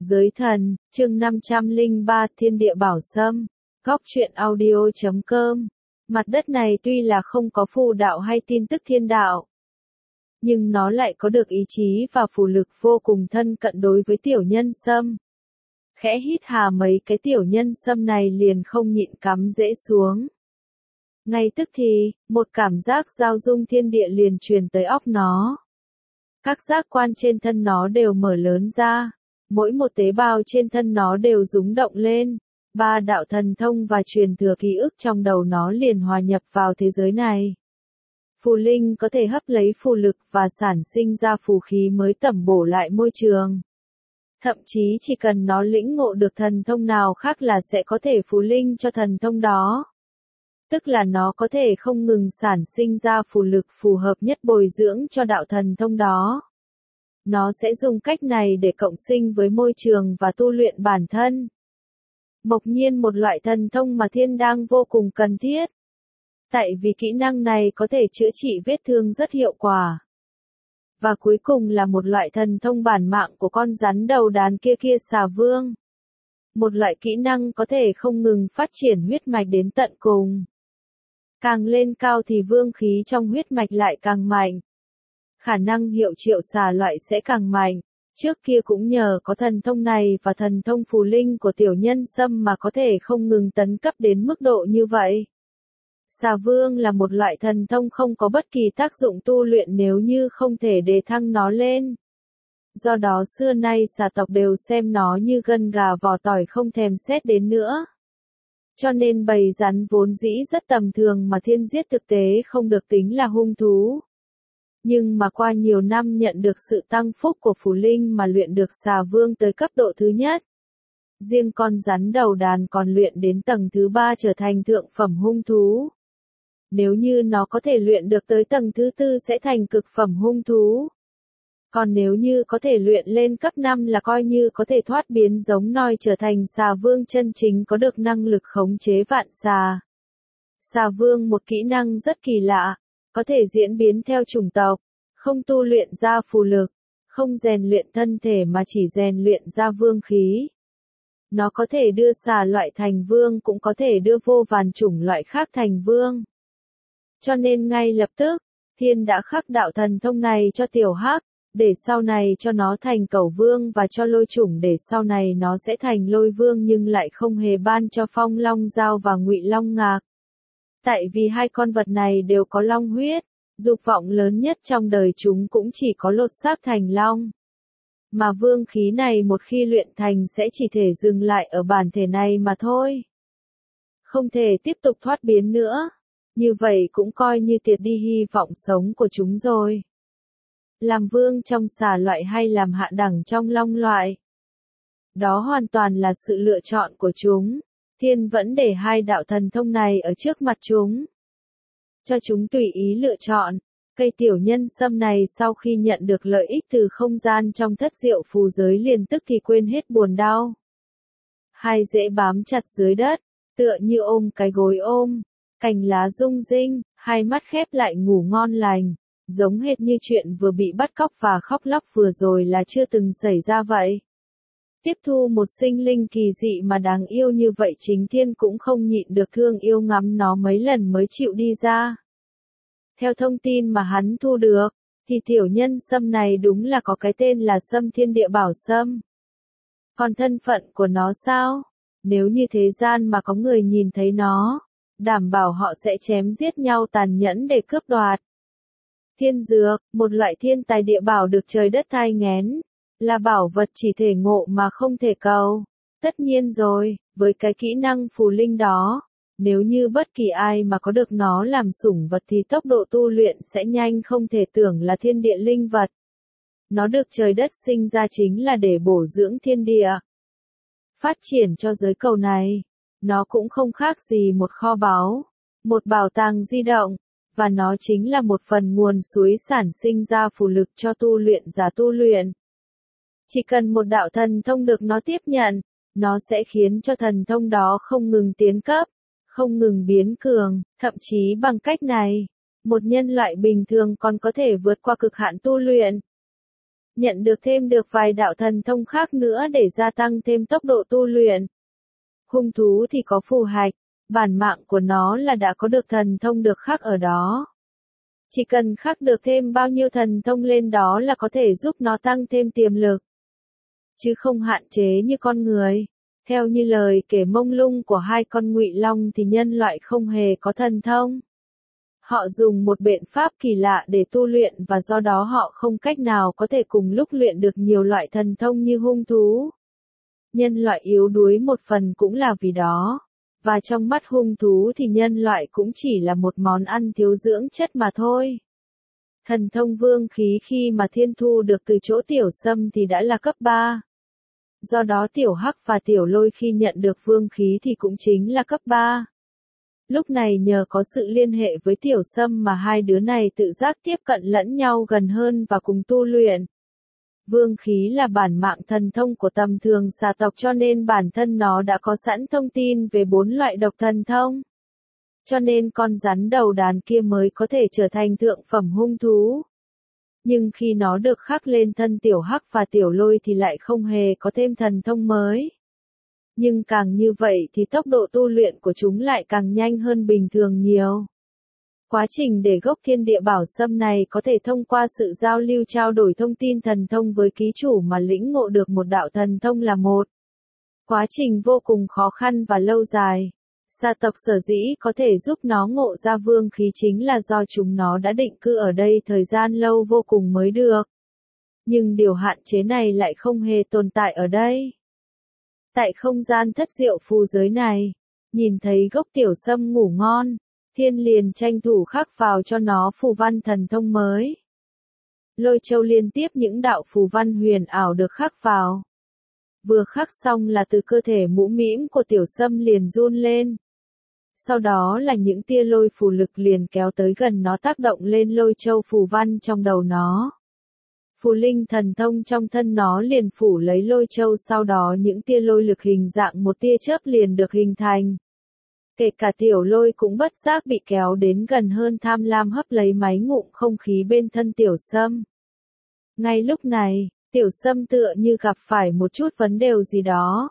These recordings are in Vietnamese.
Giới thần, chương 503 Thiên địa bảo sâm, góc truyện audio.com. Mặt đất này tuy là không có phù đạo hay tin tức thiên đạo, nhưng nó lại có được ý chí và phù lực vô cùng thân cận đối với tiểu nhân sâm. Khẽ hít hà mấy cái tiểu nhân sâm này liền không nhịn cắm rễ xuống. Ngay tức thì, một cảm giác giao dung thiên địa liền truyền tới óc nó. Các giác quan trên thân nó đều mở lớn ra. Mỗi một tế bào trên thân nó đều rúng động lên, ba đạo thần thông và truyền thừa ký ức trong đầu nó liền hòa nhập vào thế giới này. Phù linh có thể hấp lấy phù lực và sản sinh ra phù khí mới tẩm bổ lại môi trường. Thậm chí chỉ cần nó lĩnh ngộ được thần thông nào khác là sẽ có thể phù linh cho thần thông đó. Tức là nó có thể không ngừng sản sinh ra phù lực phù hợp nhất bồi dưỡng cho đạo thần thông đó. Nó sẽ dùng cách này để cộng sinh với môi trường và tu luyện bản thân. Mộc nhiên một loại thần thông mà thiên đang vô cùng cần thiết. Tại vì kỹ năng này có thể chữa trị vết thương rất hiệu quả. Và cuối cùng là một loại thần thông bản mạng của con rắn đầu đàn kia Xà Vương. Một loại kỹ năng có thể không ngừng phát triển huyết mạch đến tận cùng. Càng lên cao thì vương khí trong huyết mạch lại càng mạnh. Khả năng hiệu triệu xà loại sẽ càng mạnh. Trước kia cũng nhờ có thần thông này và thần thông phù linh của tiểu nhân sâm mà có thể không ngừng tấn cấp đến mức độ như vậy. Xà vương là một loại thần thông không có bất kỳ tác dụng tu luyện nếu như không thể đề thăng nó lên. Do đó xưa nay xà tộc đều xem nó như gân gà vỏ tỏi không thèm xét đến nữa. Cho nên bầy rắn vốn dĩ rất tầm thường mà thiên giết thực tế không được tính là hung thú. Nhưng mà qua nhiều năm nhận được sự tăng phúc của phù linh mà luyện được xà vương tới cấp độ thứ nhất. Riêng con rắn đầu đàn còn luyện đến tầng thứ 3 trở thành thượng phẩm hung thú. Nếu như nó có thể luyện được tới tầng thứ 4 sẽ thành cực phẩm hung thú. Còn nếu như có thể luyện lên cấp 5 là coi như có thể thoát biến giống nòi trở thành xà vương chân chính có được năng lực khống chế vạn xà. Xà vương một kỹ năng rất kỳ lạ, có thể diễn biến theo chủng tộc, không tu luyện ra phù lực, không rèn luyện thân thể mà chỉ rèn luyện ra vương khí. Nó có thể đưa xà loại thành vương cũng có thể đưa vô vàn chủng loại khác thành vương. Cho nên ngay lập tức, thiên đã khắc đạo thần thông này cho tiểu hắc, để sau này cho nó thành cẩu vương và cho lôi chủng để sau này nó sẽ thành lôi vương nhưng lại không hề ban cho phong long dao và ngụy long ngạc. Tại vì hai con vật này đều có long huyết, dục vọng lớn nhất trong đời chúng cũng chỉ có lột xác thành long. Mà vương khí này một khi luyện thành sẽ chỉ thể dừng lại ở bản thể này mà thôi. Không thể tiếp tục thoát biến nữa. Như vậy cũng coi như tiệt đi hy vọng sống của chúng rồi. Làm vương trong xà loại hay làm hạ đẳng trong long loại. Đó hoàn toàn là sự lựa chọn của chúng. Thiên vẫn để hai đạo thần thông này ở trước mặt chúng. Cho chúng tùy ý lựa chọn. Cây tiểu nhân sâm này sau khi nhận được lợi ích từ không gian trong thất diệu phù giới liền tức thì quên hết buồn đau. Hai rễ bám chặt dưới đất, tựa như ôm cái gối ôm, cành lá rung rinh, hai mắt khép lại ngủ ngon lành, giống hệt như chuyện vừa bị bắt cóc và khóc lóc vừa rồi là chưa từng xảy ra vậy. Tiếp thu một sinh linh kỳ dị mà đáng yêu như vậy chính thiên cũng không nhịn được thương yêu ngắm nó mấy lần mới chịu đi ra. Theo thông tin mà hắn thu được, thì tiểu nhân sâm này đúng là có cái tên là sâm thiên địa bảo sâm. Còn thân phận của nó sao? Nếu như thế gian mà có người nhìn thấy nó, đảm bảo họ sẽ chém giết nhau tàn nhẫn để cướp đoạt. Thiên dược, một loại thiên tài địa bảo được trời đất thai nghén, là bảo vật chỉ thể ngộ mà không thể cầu. Tất nhiên rồi, với cái kỹ năng phù linh đó, nếu như bất kỳ ai mà có được nó làm sủng vật thì tốc độ tu luyện sẽ nhanh không thể tưởng là thiên địa linh vật. Nó được trời đất sinh ra chính là để bổ dưỡng thiên địa, phát triển cho giới cầu này. Nó cũng không khác gì một kho báu, một bảo tàng di động, và nó chính là một phần nguồn suối sản sinh ra phù lực cho tu luyện giả tu luyện. Chỉ cần một đạo thần thông được nó tiếp nhận, nó sẽ khiến cho thần thông đó không ngừng tiến cấp, không ngừng biến cường, thậm chí bằng cách này, một nhân loại bình thường còn có thể vượt qua cực hạn tu luyện. nhận được vài đạo thần thông khác nữa để gia tăng thêm tốc độ tu luyện. Hung thú thì có phù hạch, bản mạng của nó là đã có được thần thông được khắc ở đó. Chỉ cần khắc được thêm bao nhiêu thần thông lên đó là có thể giúp nó tăng thêm tiềm lực. Chứ không hạn chế như con người. Theo như lời kể mông lung của hai con ngụy long thì nhân loại không hề có thần thông. Họ dùng một biện pháp kỳ lạ để tu luyện và do đó họ không cách nào có thể cùng lúc luyện được nhiều loại thần thông như hung thú. Nhân loại yếu đuối một phần cũng là vì đó. Và trong mắt hung thú thì nhân loại cũng chỉ là một món ăn thiếu dưỡng chất mà thôi. Thần thông vương khí khi mà thiên thu được từ chỗ tiểu sâm thì đã là cấp 3. Do đó tiểu hắc và tiểu lôi khi nhận được vương khí thì cũng chính là cấp 3. Lúc này nhờ có sự liên hệ với tiểu sâm mà hai đứa này tự giác tiếp cận lẫn nhau gần hơn và cùng tu luyện. Vương khí là bản mạng thần thông của tầm thường xà tộc cho nên bản thân nó đã có sẵn thông tin về 4 loại độc thần thông. Cho nên con rắn đầu đàn kia mới có thể trở thành thượng phẩm hung thú. Nhưng khi nó được khắc lên thân tiểu hắc và tiểu lôi thì lại không hề có thêm thần thông mới. Nhưng càng như vậy thì tốc độ tu luyện của chúng lại càng nhanh hơn bình thường nhiều. Quá trình để gốc thiên địa bảo sâm này có thể thông qua sự giao lưu trao đổi thông tin thần thông với ký chủ mà lĩnh ngộ được một đạo thần thông là một quá trình vô cùng khó khăn và lâu dài. Xà tộc sở dĩ có thể giúp nó ngộ ra vương khí chính là do chúng nó đã định cư ở đây thời gian lâu vô cùng mới được. Nhưng điều hạn chế này lại không hề tồn tại ở đây. Tại không gian thất diệu phù giới này, nhìn thấy gốc tiểu sâm ngủ ngon, Thiên liền tranh thủ khắc vào cho nó phù văn thần thông mới. Lôi châu liên tiếp những đạo phù văn huyền ảo được khắc vào. Vừa khắc xong là từ cơ thể mũ mĩm của tiểu sâm liền run lên. Sau đó là những tia lôi phù lực liền kéo tới gần nó tác động lên lôi châu phù văn trong đầu nó. Phù linh thần thông trong thân nó liền phủ lấy lôi châu, sau đó những tia lôi lực hình dạng một tia chớp liền được hình thành. Kể cả tiểu lôi cũng bất giác bị kéo đến gần hơn, tham lam hấp lấy máy ngụm không khí bên thân tiểu sâm. Ngay lúc này, tiểu sâm tựa như gặp phải một chút vấn đề gì đó.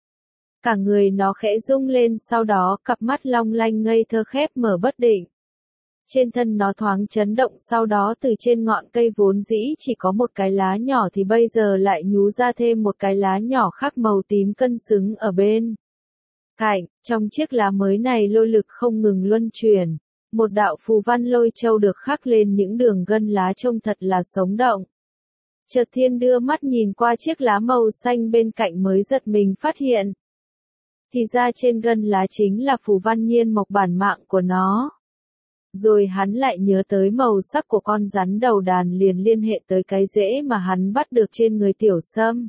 Cả người nó khẽ rung lên, sau đó cặp mắt long lanh ngây thơ khép mở bất định. Trên thân nó thoáng chấn động, sau đó từ trên ngọn cây vốn dĩ chỉ có một cái lá nhỏ thì bây giờ lại nhú ra thêm một cái lá nhỏ khác màu tím cân xứng ở bên cạnh. Trong chiếc lá mới này lôi lực không ngừng luân chuyển. Một đạo phù văn lôi châu được khắc lên những đường gân lá trông thật là sống động. Chợt Thiên đưa mắt nhìn qua chiếc lá màu xanh bên cạnh mới giật mình phát hiện. Thì ra trên gân lá chính là phù văn nhiên mộc bản mạng của nó. Rồi hắn lại nhớ tới màu sắc của con rắn đầu đàn liền liên hệ tới cái rễ mà hắn bắt được trên người tiểu sâm.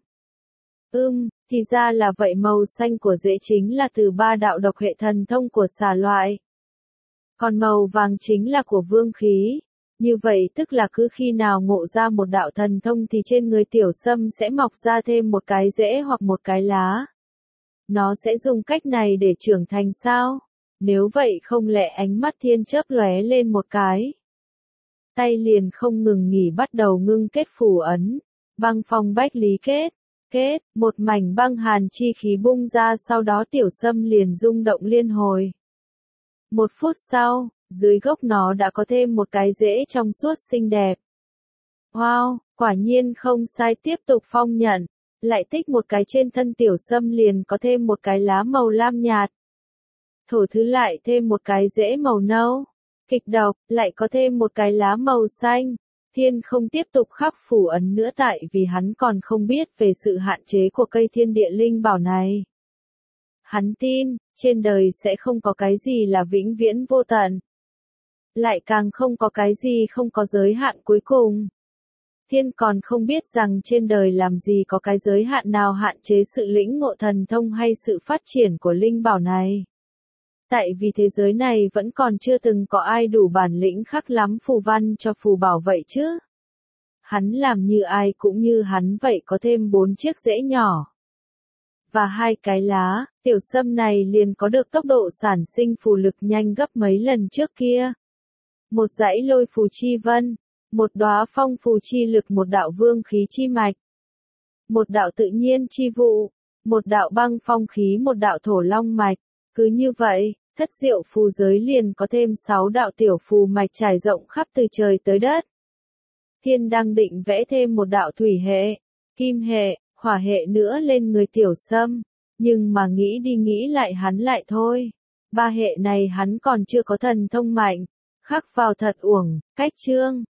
Thì ra là vậy, màu xanh của rễ chính là từ 3 đạo độc hệ thần thông của xà loại. Còn màu vàng chính là của vương khí. Như vậy tức là cứ khi nào ngộ ra một đạo thần thông thì trên người tiểu sâm sẽ mọc ra thêm một cái rễ hoặc một cái lá. Nó sẽ dùng cách này để trưởng thành sao? Nếu vậy không lẽ ánh mắt Thiên chớp lóe lên một cái. Tay liền không ngừng nghỉ bắt đầu ngưng kết phù ấn. Băng phong bách lý kết. Một mảnh băng hàn chi khí bung ra, sau đó tiểu sâm liền rung động liên hồi. 1 phút sau, dưới gốc nó đã có thêm một cái rễ trong suốt xinh đẹp. Wow, quả nhiên không sai, tiếp tục phong nhận. Lại tích một cái trên thân tiểu sâm liền có thêm một cái lá màu lam nhạt. Thổ thứ lại thêm một cái rễ màu nâu. Kịch độc, lại có thêm một cái lá màu xanh. Thiên không tiếp tục khắc phù ấn nữa tại vì hắn còn không biết về sự hạn chế của cây thiên địa linh bảo này. Hắn tin, trên đời sẽ không có cái gì là vĩnh viễn vô tận. Lại càng không có cái gì không có giới hạn cuối cùng. Thiên còn không biết rằng trên đời làm gì có cái giới hạn nào hạn chế sự lĩnh ngộ thần thông hay sự phát triển của linh bảo này. Tại vì thế giới này vẫn còn chưa từng có ai đủ bản lĩnh khắc lắm phù văn cho phù bảo vậy chứ. Hắn làm như ai cũng như hắn vậy, có thêm 4 chiếc rễ nhỏ. Và 2 cái lá, tiểu sâm này liền có được tốc độ sản sinh phù lực nhanh gấp mấy lần trước kia. Một dãy lôi phù chi vân, một đóa phong phù chi lực, một đạo vương khí chi mạch, một đạo tự nhiên chi vụ, một đạo băng phong khí, một đạo thổ long mạch. Cứ như vậy, thất diệu phù giới liền có thêm 6 đạo tiểu phù mạch trải rộng khắp từ trời tới đất. Thiên đang định vẽ thêm một đạo thủy hệ, kim hệ, hỏa hệ nữa lên người Tiểu Sâm, nhưng mà nghĩ đi nghĩ lại hắn lại thôi. 3 hệ này hắn còn chưa có thần thông mạnh, khắc vào thật uổng, cách chương.